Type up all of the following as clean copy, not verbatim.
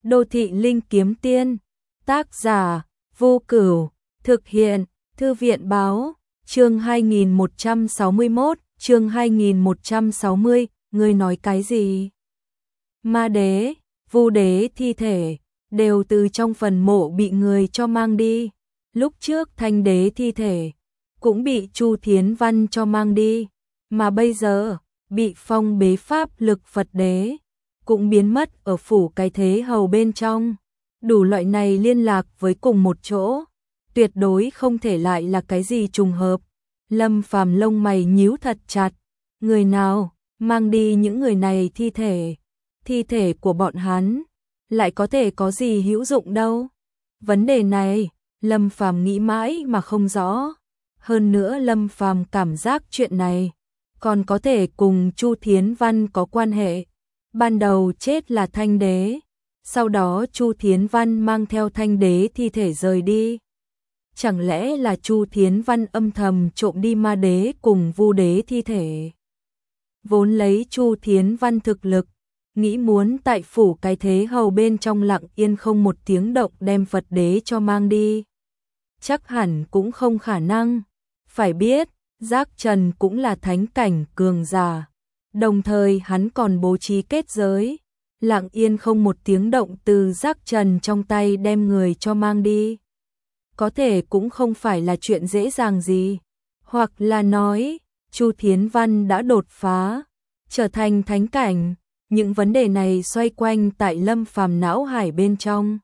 Đô thị linh kiếm tiên, tác giả, Vô Cửu, thực hiện, Thư viện báo, chương 2161, chương 2160, ngươi nói cái gì? Ma đế, Vu đế thi thể, đều từ trong phần mộ bị người cho mang đi. Lúc trước Thanh đế thi thể, cũng bị Chu Thiến Văn cho mang đi. Mà bây giờ, bị phong bế pháp lực Phật đế, cũng biến mất ở phủ cái thế hầu bên trong. Đủ loại này liên lạc với cùng một chỗ, tuyệt đối không thể lại là cái gì trùng hợp. Lâm Phàm lông mày nhíu thật chặt, người nào mang đi những người này thi thể của bọn hắn, lại có thể có gì hữu dụng đâu. Vấn đề này, Lâm Phàm nghĩ mãi mà không rõ. Hơn nữa Lâm Phàm cảm giác chuyện này còn có thể cùng Chu Thiến Văn có quan hệ. Ban đầu chết là Thanh đế, sau đó Chu Thiến Văn mang theo Thanh đế thi thể rời đi. Chẳng lẽ là Chu Thiến Văn âm thầm trộm đi ma đế cùng Vu đế thi thể? Vốn lấy Chu Thiến Văn thực lực, nghĩ muốn tại phủ cái thế hầu bên trong lặng yên không một tiếng động đem Phật đế cho mang đi, chắc hẳn cũng không khả năng. Phải biết, Giác Trần cũng là thánh cảnh cường giả, đồng thời hắn còn bố trí kết giới, lặng yên không một tiếng động từ Giác Trần trong tay đem người cho mang đi. Có thể cũng không phải là chuyện dễ dàng gì, hoặc là nói, Chu Thiến Văn đã đột phá, trở thành thánh cảnh. Những vấn đề này xoay quanh tại Lâm Phàm não hải bên trong,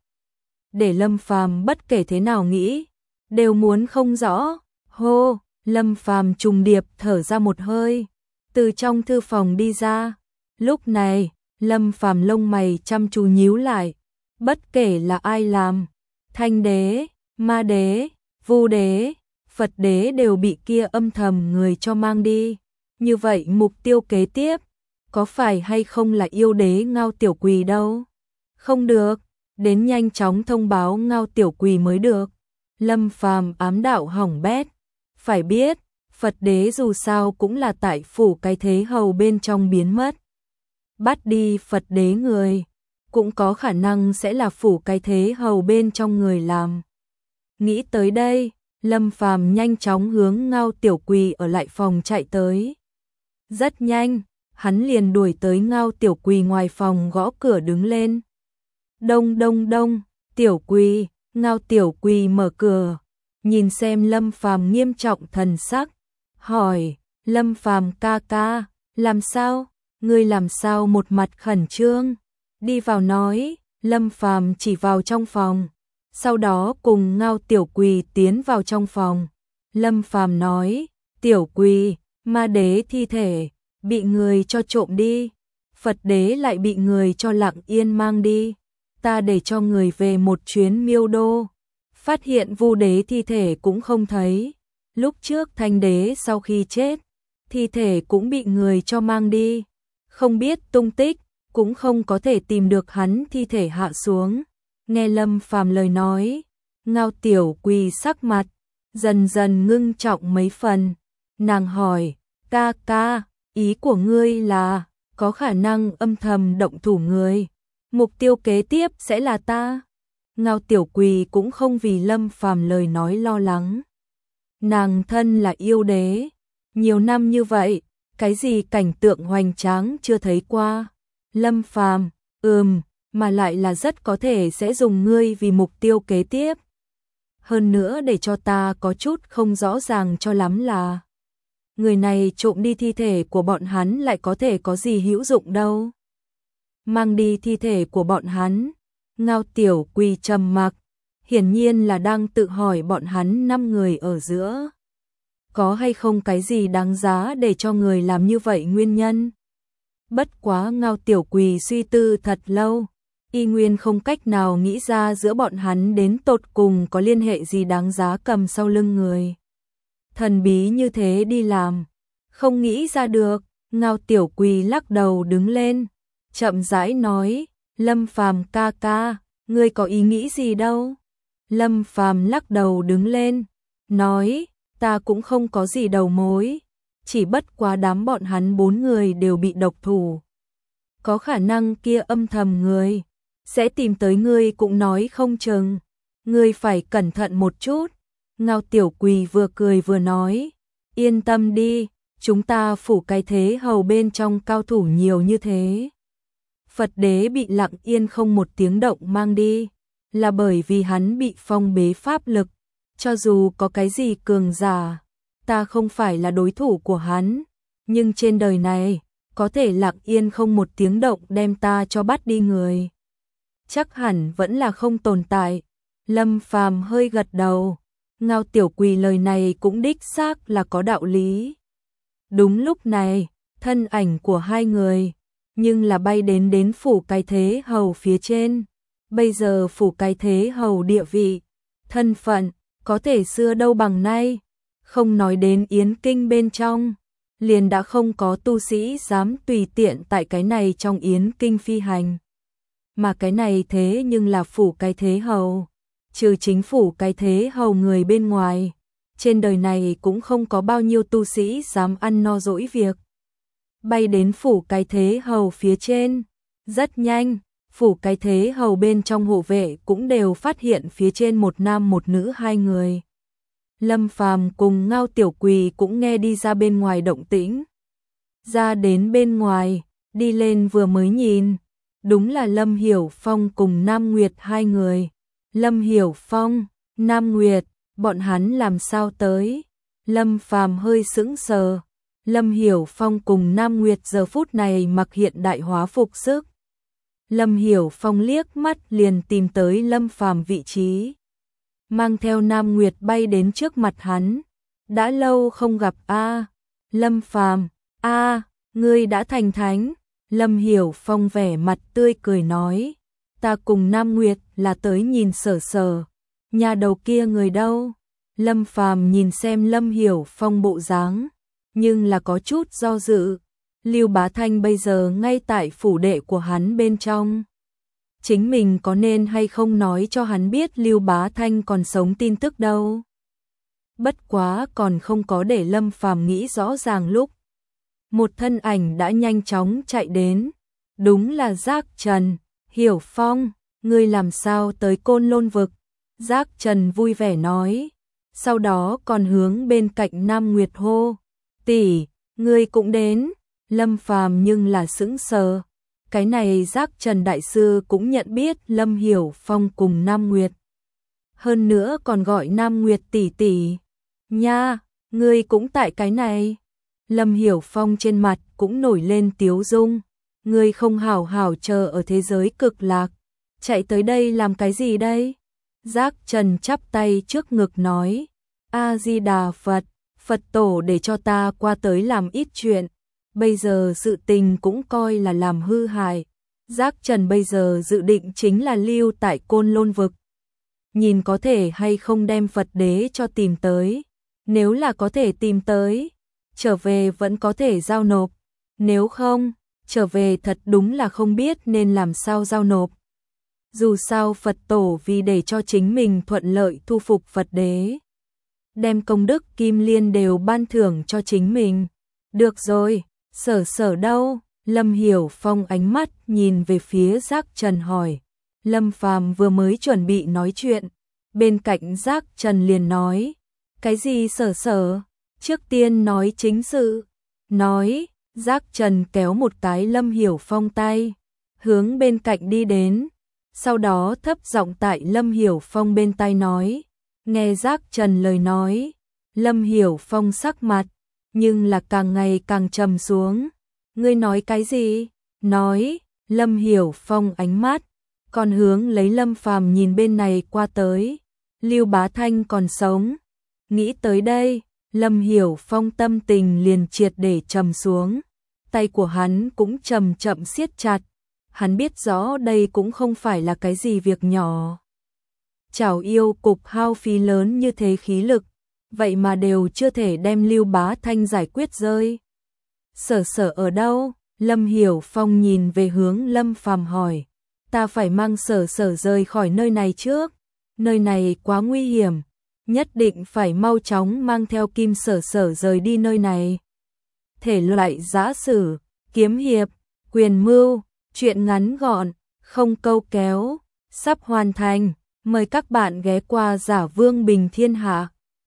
để Lâm Phàm bất kể thế nào nghĩ, đều muốn không rõ. Hô, Lâm Phàm trùng điệp thở ra một hơi, từ trong thư phòng đi ra. Lúc này, Lâm Phàm lông mày chăm chú nhíu lại, bất kể là ai làm, Thanh đế, Ma đế, Vu đế, Phật đế đều bị kia âm thầm người cho mang đi. Như vậy mục tiêu kế tiếp, có phải hay không là yêu đế Ngao Tiểu Quỳ đâu? Không được, đến nhanh chóng thông báo Ngao Tiểu Quỳ mới được. Lâm Phàm ám đạo hỏng bét. Phải biết, Phật đế dù sao cũng là tại phủ cái thế hầu bên trong biến mất. Bắt đi Phật đế người, cũng có khả năng sẽ là phủ cái thế hầu bên trong người làm. Nghĩ tới đây, Lâm Phàm nhanh chóng hướng Ngao Tiểu Quỳ ở lại phòng chạy tới. Rất nhanh, hắn liền đuổi tới Ngao Tiểu Quỳ ngoài phòng gõ cửa đứng lên. Đông đông đông, Tiểu Quỳ, Ngao Tiểu Quỳ mở cửa, nhìn xem Lâm Phàm nghiêm trọng thần sắc, hỏi, Lâm Phàm ca ca, làm sao, ngươi làm sao một mặt khẩn trương, đi vào nói. Lâm Phàm chỉ vào trong phòng, sau đó cùng Ngao Tiểu Quỳ tiến vào trong phòng. Lâm Phàm nói, Tiểu Quỳ, ma đế thi thể bị người cho trộm đi, Phật đế lại bị người cho lặng yên mang đi. Ta để cho người về một chuyến Miêu Đô, phát hiện Vu đế thi thể cũng không thấy. Lúc trước Thanh đế sau khi chết, thi thể cũng bị người cho mang đi, không biết tung tích, cũng không có thể tìm được hắn thi thể hạ xuống. Nghe Lâm Phàm lời nói, Ngao Tiểu Quỳ sắc mặt dần dần ngưng trọng mấy phần. Nàng hỏi, ca ca, ý của ngươi là có khả năng âm thầm động thủ người, mục tiêu kế tiếp sẽ là ta? Ngao Tiểu Quỳ cũng không vì Lâm Phàm lời nói lo lắng. Nàng thân là yêu đế, nhiều năm như vậy, cái gì cảnh tượng hoành tráng chưa thấy qua. Lâm Phàm, mà lại là rất có thể sẽ dùng ngươi vì mục tiêu kế tiếp. Hơn nữa để cho ta có chút không rõ ràng cho lắm là, người này trộm đi thi thể của bọn hắn lại có thể có gì hữu dụng đâu. Mang đi thi thể của bọn hắn. Ngao Tiểu Quỳ trầm mặc, hiển nhiên là đang tự hỏi bọn hắn 5 người ở giữa, có hay không cái gì đáng giá để cho người làm như vậy nguyên nhân. Bất quá Ngao Tiểu Quỳ suy tư thật lâu, y nguyên không cách nào nghĩ ra giữa bọn hắn đến tột cùng có liên hệ gì đáng giá cầm sau lưng người thần bí như thế đi làm. Không nghĩ ra được. Ngao Tiểu Quỳ lắc đầu đứng lên, chậm rãi nói, Lâm Phàm ca ca, ngươi có ý nghĩ gì đâu? Lâm Phàm lắc đầu đứng lên, nói, ta cũng không có gì đầu mối, chỉ bất quá đám bọn hắn 4 người đều bị độc thủ. Có khả năng kia âm thầm người sẽ tìm tới ngươi cũng nói không chừng, ngươi phải cẩn thận một chút. Ngao Tiểu Quỳ vừa cười vừa nói, yên tâm đi, chúng ta phủ cái thế hầu bên trong cao thủ nhiều như thế. Phật đế bị lặng yên không một tiếng động mang đi, là bởi vì hắn bị phong bế pháp lực, cho dù có cái gì cường giả, ta không phải là đối thủ của hắn, nhưng trên đời này, có thể lặng yên không một tiếng động đem ta cho bắt đi người. Chắc hẳn vẫn là không tồn tại. Lâm Phàm hơi gật đầu, Ngao Tiểu Quỳ lời này cũng đích xác là có đạo lý. Đúng lúc này, thân ảnh của hai người, nhưng là bay đến phủ cái thế hầu phía trên. Bây giờ phủ cái thế hầu địa vị, thân phận, có thể xưa đâu bằng nay. Không nói đến Yến Kinh bên trong, liền đã không có tu sĩ dám tùy tiện tại cái này trong Yến Kinh phi hành. Mà cái này thế nhưng là phủ cái thế hầu, trừ chính phủ cái thế hầu người bên ngoài, trên đời này cũng không có bao nhiêu tu sĩ dám ăn no dỗi việc. Bay đến phủ cái thế hầu phía trên, rất nhanh, phủ cái thế hầu bên trong hộ vệ cũng đều phát hiện phía trên một nam một nữ hai người. Lâm Phàm cùng Ngao Tiểu Quỳ cũng nghe đi ra bên ngoài động tĩnh. Ra đến bên ngoài, đi lên vừa mới nhìn, đúng là Lâm Hiểu Phong cùng Nam Nguyệt hai người. Lâm Hiểu Phong, Nam Nguyệt, bọn hắn làm sao tới? Lâm Phàm hơi sững sờ. Lâm Hiểu Phong cùng Nam Nguyệt giờ phút này mặc hiện đại hóa phục sức. Lâm Hiểu Phong liếc mắt liền tìm tới Lâm Phàm vị trí, mang theo Nam Nguyệt bay đến trước mặt hắn. Đã lâu không gặp a, Lâm Phàm, a, ngươi đã thành thánh. Lâm Hiểu Phong vẻ mặt tươi cười nói, ta cùng Nam Nguyệt là tới nhìn Sở Sở, nhà đầu kia người đâu? Lâm Phàm nhìn xem Lâm Hiểu Phong bộ dáng, nhưng là có chút do dự. Lưu Bá Thanh bây giờ ngay tại phủ đệ của hắn bên trong. Chính mình có nên hay không nói cho hắn biết Lưu Bá Thanh còn sống tin tức đâu. Bất quá còn không có để Lâm Phàm nghĩ rõ ràng lúc. Một thân ảnh đã nhanh chóng chạy đến. Đúng là Giác Trần. Hiểu Phong, ngươi làm sao tới Côn Lôn vực? Giác Trần vui vẻ nói. Sau đó còn hướng bên cạnh Nam Nguyệt hô, tỷ, ngươi cũng đến. Lâm Phàm nhưng là sững sờ. Cái này Giác Trần đại sư cũng nhận biết Lâm Hiểu Phong cùng Nam Nguyệt. Hơn nữa còn gọi Nam Nguyệt tỷ tỷ. Nha, ngươi cũng tại cái này. Lâm Hiểu Phong trên mặt cũng nổi lên tiếu dung. Ngươi không hảo hảo chờ ở thế giới cực lạc, chạy tới đây làm cái gì đây? Giác Trần chắp tay trước ngực nói, A Di Đà Phật, Phật tổ để cho ta qua tới làm ít chuyện. Bây giờ sự tình cũng coi là làm hư hại. Giác Trần bây giờ dự định chính là lưu tại Côn Lôn vực. Nhìn có thể hay không đem Phật đế cho tìm tới. Nếu là có thể tìm tới, trở về vẫn có thể giao nộp. Nếu không, trở về thật đúng là không biết nên làm sao giao nộp. Dù sao Phật tổ vì để cho chính mình thuận lợi thu phục Phật đế, đem công đức kim liên đều ban thưởng cho chính mình. Được rồi, Sở Sở đâu? Lâm Hiểu Phong ánh mắt nhìn về phía Giác Trần hỏi. Lâm Phàm vừa mới chuẩn bị nói chuyện, bên cạnh Giác Trần liền nói, cái gì Sở Sở? Trước tiên nói chính sự. Nói, Giác Trần kéo một cái Lâm Hiểu Phong tay, hướng bên cạnh đi đến. Sau đó thấp giọng tại Lâm Hiểu Phong bên tai nói. Nghe Giác Trần lời nói, Lâm Hiểu Phong sắc mặt, nhưng là càng ngày càng trầm xuống. Ngươi nói cái gì? Nói, Lâm Hiểu Phong ánh mắt, còn hướng lấy Lâm Phàm nhìn bên này qua tới. Lưu Bá Thanh còn sống. Nghĩ tới đây, Lâm Hiểu Phong tâm tình liền triệt để trầm xuống. Tay của hắn cũng chậm chậm siết chặt. Hắn biết rõ đây cũng không phải là cái gì việc nhỏ. Chảo yêu cục hao phí lớn như thế khí lực, vậy mà đều chưa thể đem Lưu Bá Thanh giải quyết rơi. Sở Sở ở đâu? Lâm Hiểu Phong nhìn về hướng Lâm Phàm hỏi. Ta phải mang Sở Sở rời khỏi nơi này trước. Nơi này quá nguy hiểm. Nhất định phải mau chóng mang theo Kim Sở Sở rời đi nơi này. Thể loại giã sử, kiếm hiệp, quyền mưu, truyện ngắn gọn, không câu kéo, sắp hoàn thành. Mời các bạn ghé qua Giả Vương Bình Thiên Hạ.